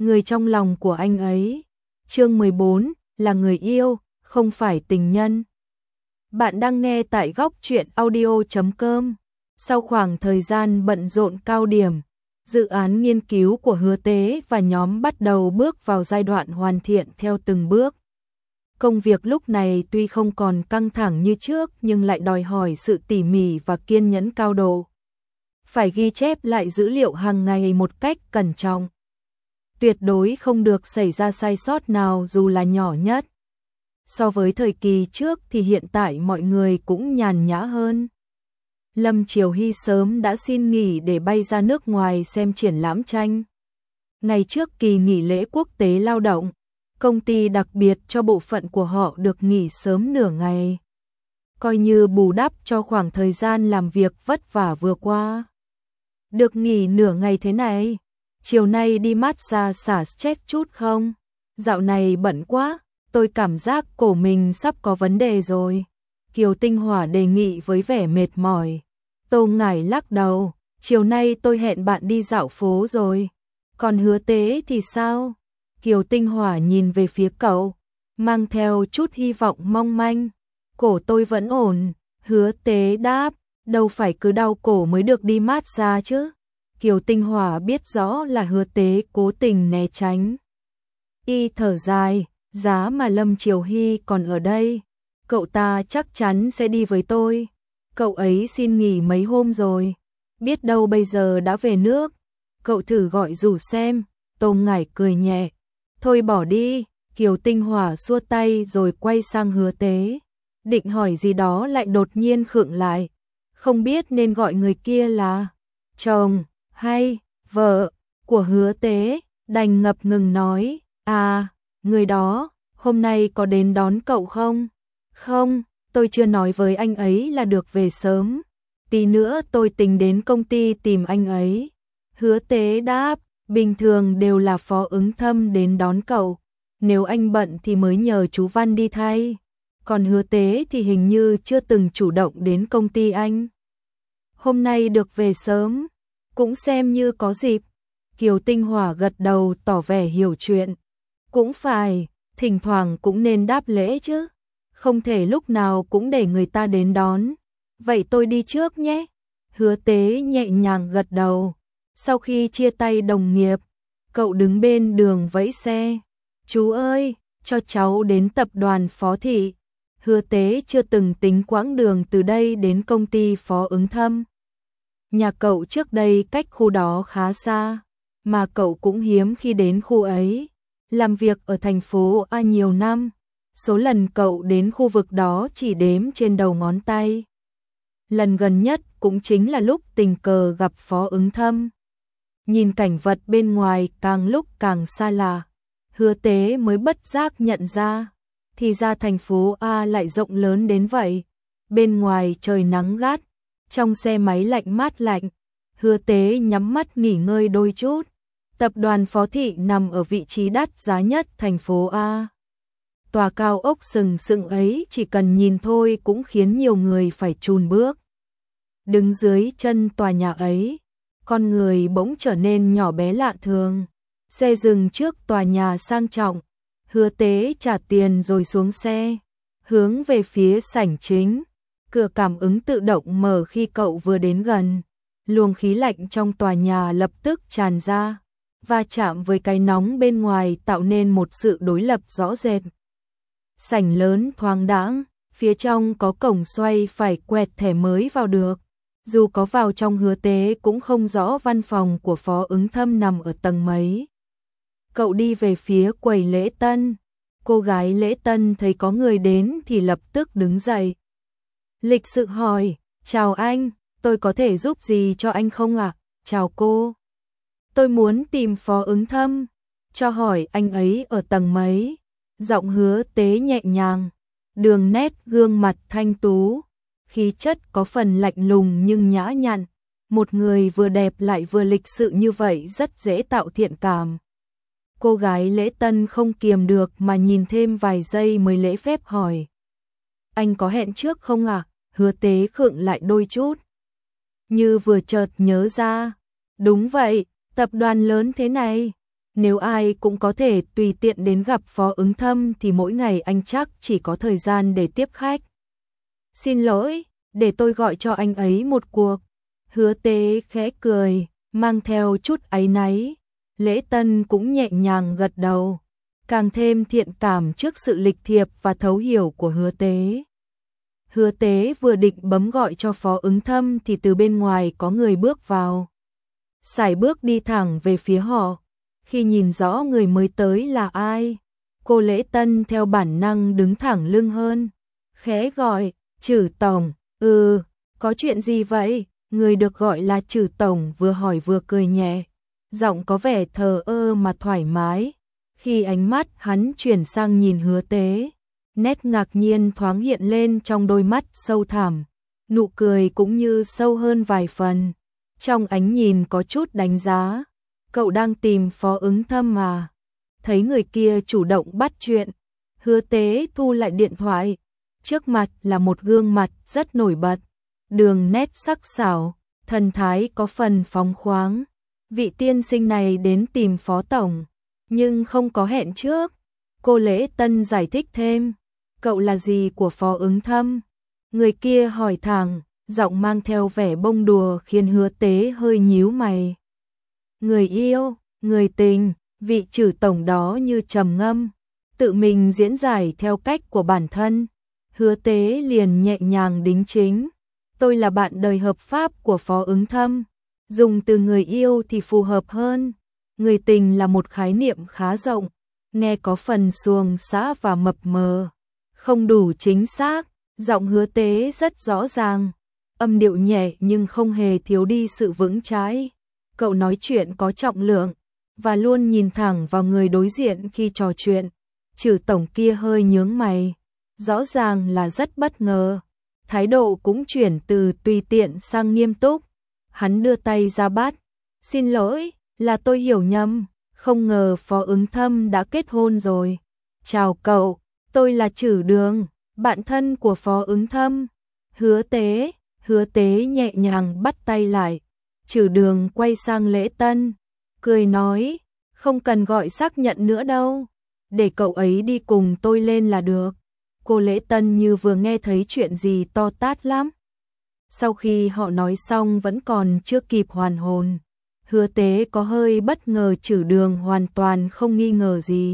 người trong lòng của anh ấy. Chương 14, là người yêu, không phải tình nhân. Bạn đang nghe tại góc truyện audio.com. Sau khoảng thời gian bận rộn cao điểm, dự án nghiên cứu của Hứa Tế và nhóm bắt đầu bước vào giai đoạn hoàn thiện theo từng bước. Công việc lúc này tuy không còn căng thẳng như trước nhưng lại đòi hỏi sự tỉ mỉ và kiên nhẫn cao độ. Phải ghi chép lại dữ liệu hàng ngày một cách cẩn trọng. Tuyệt đối không được xảy ra sai sót nào dù là nhỏ nhất. So với thời kỳ trước thì hiện tại mọi người cũng nhàn nhã hơn. Lâm Triều Hy sớm đã xin nghỉ để bay ra nước ngoài xem triển lãm tranh. Ngày trước kỳ nghỉ lễ quốc tế lao động, công ty đặc biệt cho bộ phận của họ được nghỉ sớm nửa ngày. Coi như bù đắp cho khoảng thời gian làm việc vất vả vừa qua. Được nghỉ nửa ngày thế này, chiều nay đi massage xả stress chút không? Dạo này bận quá, tôi cảm giác cổ mình sắp có vấn đề rồi. Kiều Tinh Hỏa đề nghị với vẻ mệt mỏi. Tô Ngải lắc đầu, chiều nay tôi hẹn bạn đi dạo phố rồi. Còn Hứa Tế thì sao? Kiều Tinh Hỏa nhìn về phía cậu, mang theo chút hy vọng mong manh. Cổ tôi vẫn ổn, Hứa Tế đáp, đâu phải cứ đau cổ mới được đi massage chứ. Kiều Tinh Hỏa biết rõ là Hứa Tế cố tình né tránh. Y thở dài, giá mà Lâm Triều Hy còn ở đây, cậu ta chắc chắn sẽ đi với tôi. Cậu ấy xin nghỉ mấy hôm rồi, biết đâu bây giờ đã về nước. Cậu thử gọi rủ xem. Tô Ngải cười nhẹ. Thôi bỏ đi. Kiều Tinh Hỏa xua tay rồi quay sang Hứa Tế. Định hỏi gì đó lại đột nhiên khựng lại. Không biết nên gọi người kia là chồng hay vợ của Hứa Tế. Đành ngập ngừng nói. À, người đó, hôm nay có đến đón cậu không? Không, tôi chưa nói với anh ấy là được về sớm. Tí nữa tôi tính đến công ty tìm anh ấy. Hứa Tế đáp, bình thường đều là Phó Ứng Thâm đến đón cậu. Nếu anh bận thì mới nhờ chú Văn đi thay. Còn Hứa Tế thì hình như chưa từng chủ động đến công ty anh. Hôm nay được về sớm, cũng xem như có dịp. Kiều Tinh Hỏa gật đầu tỏ vẻ hiểu chuyện. Cũng phải, thỉnh thoảng cũng nên đáp lễ chứ. Không thể lúc nào cũng để người ta đến đón. Vậy tôi đi trước nhé. Hứa Tế nhẹ nhàng gật đầu. Sau khi chia tay đồng nghiệp, cậu đứng bên đường vẫy xe. Chú ơi, cho cháu đến tập đoàn Phó Thị. Hứa Tế chưa từng tính quãng đường từ đây đến công ty Phó Ứng Thâm. Nhà cậu trước đây cách khu đó khá xa, mà cậu cũng hiếm khi đến khu ấy. Làm việc ở thành phố A nhiều năm, số lần cậu đến khu vực đó chỉ đếm trên đầu ngón tay. Lần gần nhất cũng chính là lúc tình cờ gặp Phó Ứng Thâm. Nhìn cảnh vật bên ngoài càng lúc càng xa lạ, Hứa Tế mới bất giác nhận ra, thì ra thành phố A lại rộng lớn đến vậy. Bên ngoài trời nắng gắt, trong xe máy lạnh mát lạnh. Hứa Tế nhắm mắt nghỉ ngơi đôi chút. Tập đoàn Phó Thị nằm ở vị trí đắt giá nhất thành phố A. Tòa cao ốc sừng sững ấy chỉ cần nhìn thôi cũng khiến nhiều người phải chùn bước. Đứng dưới chân tòa nhà ấy, con người bỗng trở nên nhỏ bé lạ thường. Xe dừng trước tòa nhà sang trọng. Hứa Tế trả tiền rồi xuống xe, hướng về phía sảnh chính. Cửa cảm ứng tự động mở khi cậu vừa đến gần. Luồng khí lạnh trong tòa nhà lập tức tràn ra, va chạm với cái nóng bên ngoài tạo nên một sự đối lập rõ rệt. Sảnh lớn thoáng đãng, phía trong có cổng xoay phải quẹt thẻ mới vào được. Dù có vào trong Hứa Tế cũng không rõ văn phòng của Phó Ứng Thâm nằm ở tầng mấy. Cậu đi về phía quầy lễ tân. Cô gái lễ tân thấy có người đến thì lập tức đứng dậy. Lịch sự hỏi, chào anh, tôi có thể giúp gì cho anh không ạ? Chào cô. Tôi muốn tìm Phó Ứng Thâm, cho hỏi anh ấy ở tầng mấy. Giọng Hứa Tế nhẹ nhàng, đường nét gương mặt thanh tú, khí chất có phần lạnh lùng nhưng nhã nhặn. Một người vừa đẹp lại vừa lịch sự như vậy rất dễ tạo thiện cảm. Cô gái lễ tân không kiềm được mà nhìn thêm vài giây mới lễ phép hỏi. Anh có hẹn trước không ạ? Hứa Tế khựng lại đôi chút. Như vừa chợt nhớ ra. Đúng vậy, tập đoàn lớn thế này, Nếu ai cũng có thể tùy tiện đến gặp Phó Ứng Thâm thì mỗi ngày anh chắc chỉ có thời gian để tiếp khách. Xin lỗi, để tôi gọi cho anh ấy một cuộc. Hứa Tế khẽ cười, mang theo chút áy náy. Lễ Tân cũng nhẹ nhàng gật đầu, càng thêm thiện cảm trước sự lịch thiệp và thấu hiểu của Hứa Tế. Hứa Tế vừa định bấm gọi cho Phó Ứng Thâm thì từ bên ngoài có người bước vào. Sải bước đi thẳng về phía họ. Khi nhìn rõ người mới tới là ai, cô Lễ Tân theo bản năng đứng thẳng lưng hơn, khẽ gọi, Trử Tổng. Có chuyện gì vậy? Người được gọi là Trử Tổng vừa hỏi vừa cười nhẹ, giọng có vẻ thờ ơ mà thoải mái. Khi ánh mắt hắn chuyển sang nhìn Hứa Tế, nét ngạc nhiên thoáng hiện lên trong đôi mắt sâu thẳm, nụ cười cũng như sâu hơn vài phần. Trong ánh nhìn có chút đánh giá, cậu đang tìm Phó Ứng Thâm mà. Thấy người kia chủ động bắt chuyện, Hứa Tế thu lại điện thoại. Trước mặt là một gương mặt rất nổi bật, đường nét sắc sảo, thần thái có phần phóng khoáng. Vị tiên sinh này đến tìm Phó Tổng, nhưng không có hẹn trước. Cô Lễ Tân giải thích thêm, cậu là gì của Phó Ứng Thâm? Người kia hỏi thẳng, giọng mang theo vẻ bông đùa khiến Hứa Tế hơi nhíu mày. Người yêu, người tình, vị Trử Tổng đó như trầm ngâm, tự mình diễn giải theo cách của bản thân. Hứa Tế liền nhẹ nhàng đính chính, tôi là bạn đời hợp pháp của Phó Ứng Thâm. Dùng từ người yêu thì phù hợp hơn. Người tình là một khái niệm khá rộng, nghe có phần xuồng xã và mập mờ, không đủ chính xác. Giọng Hứa Tế rất rõ ràng, âm điệu nhẹ nhưng không hề thiếu đi sự vững chãi. Cậu nói chuyện có trọng lượng và luôn nhìn thẳng vào người đối diện khi trò chuyện. Trử Tổng kia hơi nhướng mày, rõ ràng là rất bất ngờ. Thái độ cũng chuyển từ tùy tiện sang nghiêm túc. Hắn đưa tay ra bắt. Xin lỗi, là tôi hiểu nhầm, không ngờ Phó Ứng Thâm đã kết hôn rồi. Chào cậu, tôi là Trử Đường, bạn thân của Phó Ứng Thâm. Hứa Tế nhẹ nhàng bắt tay lại. Trử Đường quay sang Lễ Tân, cười nói, không cần gọi xác nhận nữa đâu, để cậu ấy đi cùng tôi lên là được. Cô Lễ Tân như vừa nghe thấy chuyện gì to tát lắm. Sau khi họ nói xong vẫn còn chưa kịp hoàn hồn, Hứa Tế có hơi bất ngờ. Trử Đường hoàn toàn không nghi ngờ gì,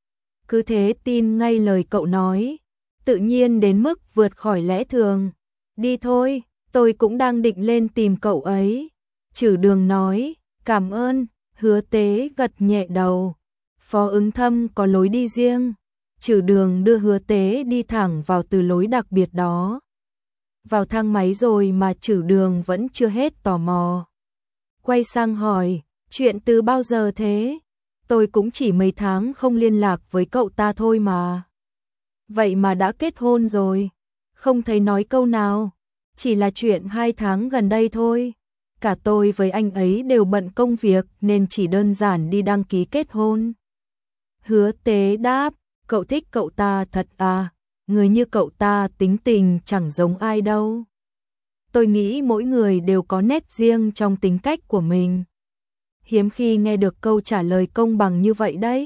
cứ thế tin ngay lời cậu nói, tự nhiên đến mức vượt khỏi lẽ thường. Đi thôi, tôi cũng đang định lên tìm cậu ấy. Trử Đường nói, cảm ơn. Hứa Tế gật nhẹ đầu. Phó Ứng Thâm có lối đi riêng. Trử Đường đưa Hứa Tế đi thẳng vào từ lối đặc biệt đó. Vào thang máy rồi mà Trử Đường vẫn chưa hết tò mò. Quay sang hỏi, chuyện từ bao giờ thế? Tôi cũng chỉ mấy tháng không liên lạc với cậu ta thôi mà. Vậy mà đã kết hôn rồi. Không thấy nói câu nào. Chỉ là chuyện 2 tháng gần đây thôi. Cả tôi với anh ấy đều bận công việc nên chỉ đơn giản đi đăng ký kết hôn. Hứa Tế đáp, cậu thích cậu ta thật à? Người như cậu ta tính tình chẳng giống ai đâu. Tôi nghĩ mỗi người đều có nét riêng trong tính cách của mình. Hiếm khi nghe được câu trả lời công bằng như vậy đấy.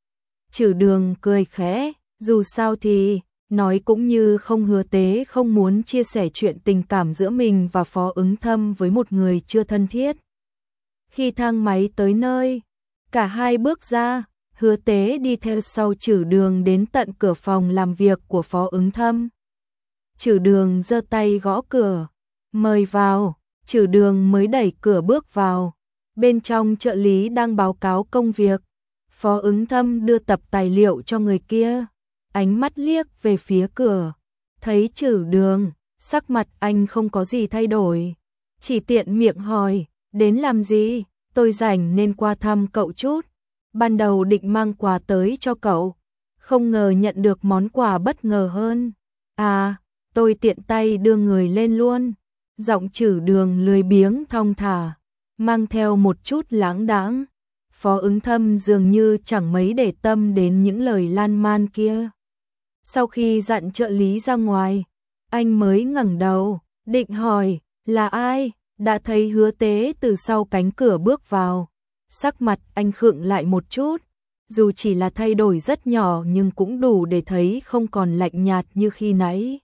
Trử Đường cười khẽ, dù sao thì, nói cũng như không. Hứa Tế không muốn chia sẻ chuyện tình cảm giữa mình và Phó Ứng Thâm với một người chưa thân thiết. Khi thang máy tới nơi, cả hai bước ra, Hứa Tế đi theo sau Trử Đường đến tận cửa phòng làm việc của Phó Ứng Thâm. Trử Đường giơ tay gõ cửa, mời vào. Trử Đường mới đẩy cửa bước vào. Bên trong trợ lý đang báo cáo công việc. Phó Ứng Thâm đưa tập tài liệu cho người kia, ánh mắt liếc về phía cửa. Thấy Trử Đường, sắc mặt anh không có gì thay đổi, chỉ tiện miệng hỏi, đến làm gì? Tôi rảnh nên qua thăm cậu chút. Ban đầu định mang quà tới cho cậu, không ngờ nhận được món quà bất ngờ hơn. À, tôi tiện tay đưa người lên luôn. Giọng Trử Đường lười biếng thong thả, mang theo một chút lãng đãng. Phó Ứng Thâm dường như chẳng mấy để tâm đến những lời lan man kia. Sau khi dặn trợ lý ra ngoài, anh mới ngẩng đầu, định hỏi, là ai? Đã thấy Hứa Tế từ sau cánh cửa bước vào. Sắc mặt anh khựng lại một chút, dù chỉ là thay đổi rất nhỏ nhưng cũng đủ để thấy không còn lạnh nhạt như khi nãy.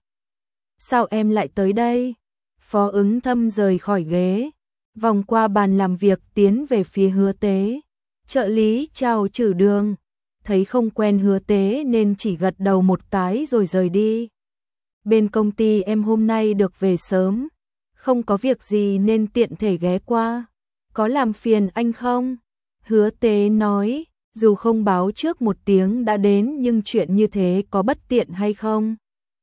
Sao em lại tới đây? Phó Ứng Thâm rời khỏi ghế, vòng qua bàn làm việc tiến về phía Hứa Tế. Trợ lý chào Trử Đường, thấy không quen Hứa Tế nên chỉ gật đầu một cái rồi rời đi. Bên công ty em hôm nay được về sớm, không có việc gì nên tiện thể ghé qua. Có làm phiền anh không? Hứa Tế nói, dù không báo trước một tiếng đã đến nhưng chuyện như thế có bất tiện hay không?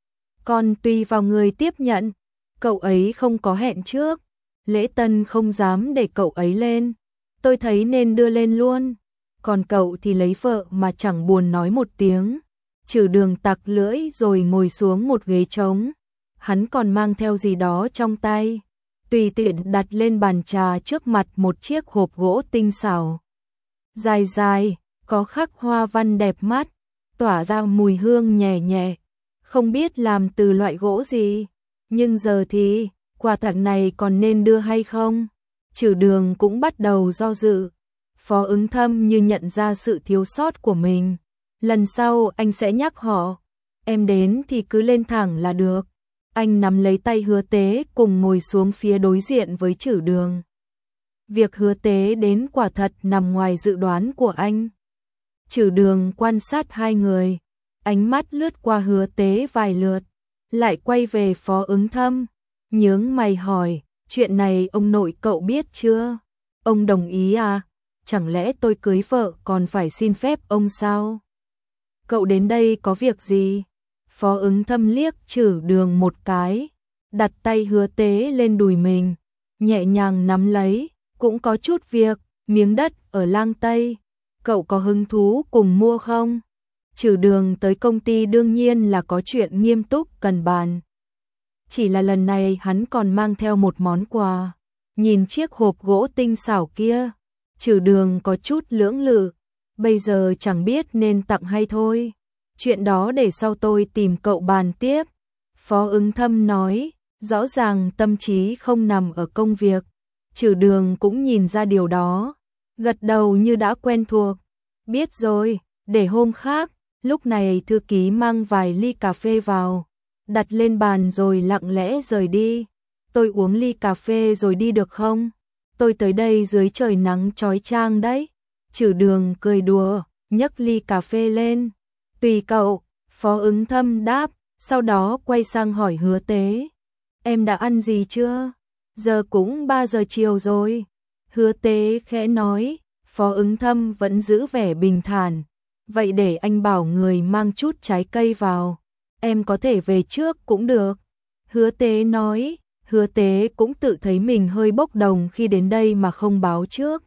Còn tùy vào người tiếp nhận, cậu ấy không có hẹn trước, lễ tân không dám để cậu ấy lên, tôi thấy nên đưa lên luôn. Còn cậu thì lấy vợ mà chẳng buồn nói một tiếng. Trừ Đường tặc lưỡi rồi ngồi xuống một ghế trống, hắn còn mang theo gì đó trong tay, tùy tiện đặt lên bàn trà trước mặt một chiếc hộp gỗ tinh xảo. Dài dài, có khắc hoa văn đẹp mắt, tỏa ra mùi hương nhẹ nhẹ, không biết làm từ loại gỗ gì, nhưng giờ thì, quà tặng này còn nên đưa hay không? Trừ Đường cũng bắt đầu do dự. Phó Ứng Thâm như nhận ra sự thiếu sót của mình. Lần sau anh sẽ nhắc họ, em đến thì cứ lên thẳng là được. Anh nắm lấy tay Hứa Tế cùng ngồi xuống phía đối diện với Trử Đường. Việc Hứa Tế đến quả thật nằm ngoài dự đoán của anh. Trử Đường quan sát hai người, ánh mắt lướt qua Hứa Tế vài lượt, lại quay về Phó Ứng Thâm, nhướng mày hỏi, chuyện này ông nội cậu biết chưa? Ông đồng ý à? Chẳng lẽ tôi cưới vợ còn phải xin phép ông sao? Cậu đến đây có việc gì? Phó Ứng Thâm liếc Trử Đường một cái, đặt tay Hứa Tế lên đùi mình, nhẹ nhàng nắm lấy, cũng có chút việc, miếng đất ở Lang Tây, cậu có hứng thú cùng mua không? Trử Đường tới công ty đương nhiên là có chuyện nghiêm túc cần bàn. Chỉ là lần này hắn còn mang theo một món quà. Nhìn chiếc hộp gỗ tinh xảo kia, Trử Đường có chút lưỡng lự, bây giờ chẳng biết nên tặng hay thôi. Chuyện đó để sau tôi tìm cậu bàn tiếp. Phó Ứng Thâm nói, rõ ràng tâm trí không nằm ở công việc. Trử Đường cũng nhìn ra điều đó, gật đầu như đã quen thuộc. Biết rồi, để hôm khác. Lúc này thư ký mang vài ly cà phê vào, đặt lên bàn rồi lặng lẽ rời đi. Tôi uống ly cà phê rồi đi được không? Tôi tới đây dưới trời nắng chói chang đấy. Trử Đường cười đùa, nhấc ly cà phê lên. Tùy cậu, Phó Ứng Thâm đáp, sau đó quay sang hỏi Hứa Tế. Em đã ăn gì chưa? Giờ cũng 3 giờ chiều rồi. Hứa Tế khẽ nói, Phó Ứng Thâm vẫn giữ vẻ bình thản. Vậy để anh bảo người mang chút trái cây vào. Em có thể về trước cũng được. Hứa Tế nói, Hứa Tế cũng tự thấy mình hơi bốc đồng khi đến đây mà không báo trước.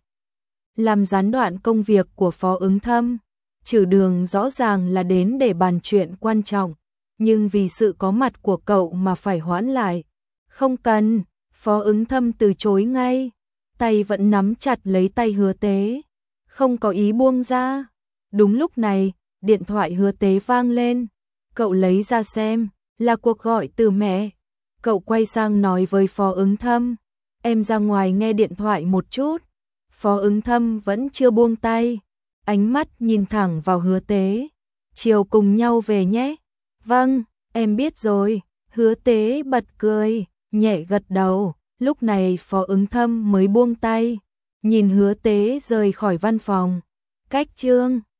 Làm gián đoạn công việc của Phó Ứng Thâm. Trử Đường rõ ràng là đến để bàn chuyện quan trọng, nhưng vì sự có mặt của cậu mà phải hoãn lại. Không cần, Phó Ứng Thâm từ chối ngay, tay vẫn nắm chặt lấy tay Hứa Tế, không có ý buông ra. Đúng lúc này, điện thoại Hứa Tế vang lên, cậu lấy ra xem, là cuộc gọi từ mẹ. Cậu quay sang nói với Phó Ứng Thâm, em ra ngoài nghe điện thoại một chút. Phó Ứng Thâm vẫn chưa buông tay, ánh mắt nhìn thẳng vào Hứa Tế. Chiều cùng nhau về nhé. Vâng, em biết rồi. Hứa Tế bật cười, nhẹ gật đầu. Lúc này Phó Ứng Thâm mới buông tay, nhìn Hứa Tế rời khỏi văn phòng. Cách chương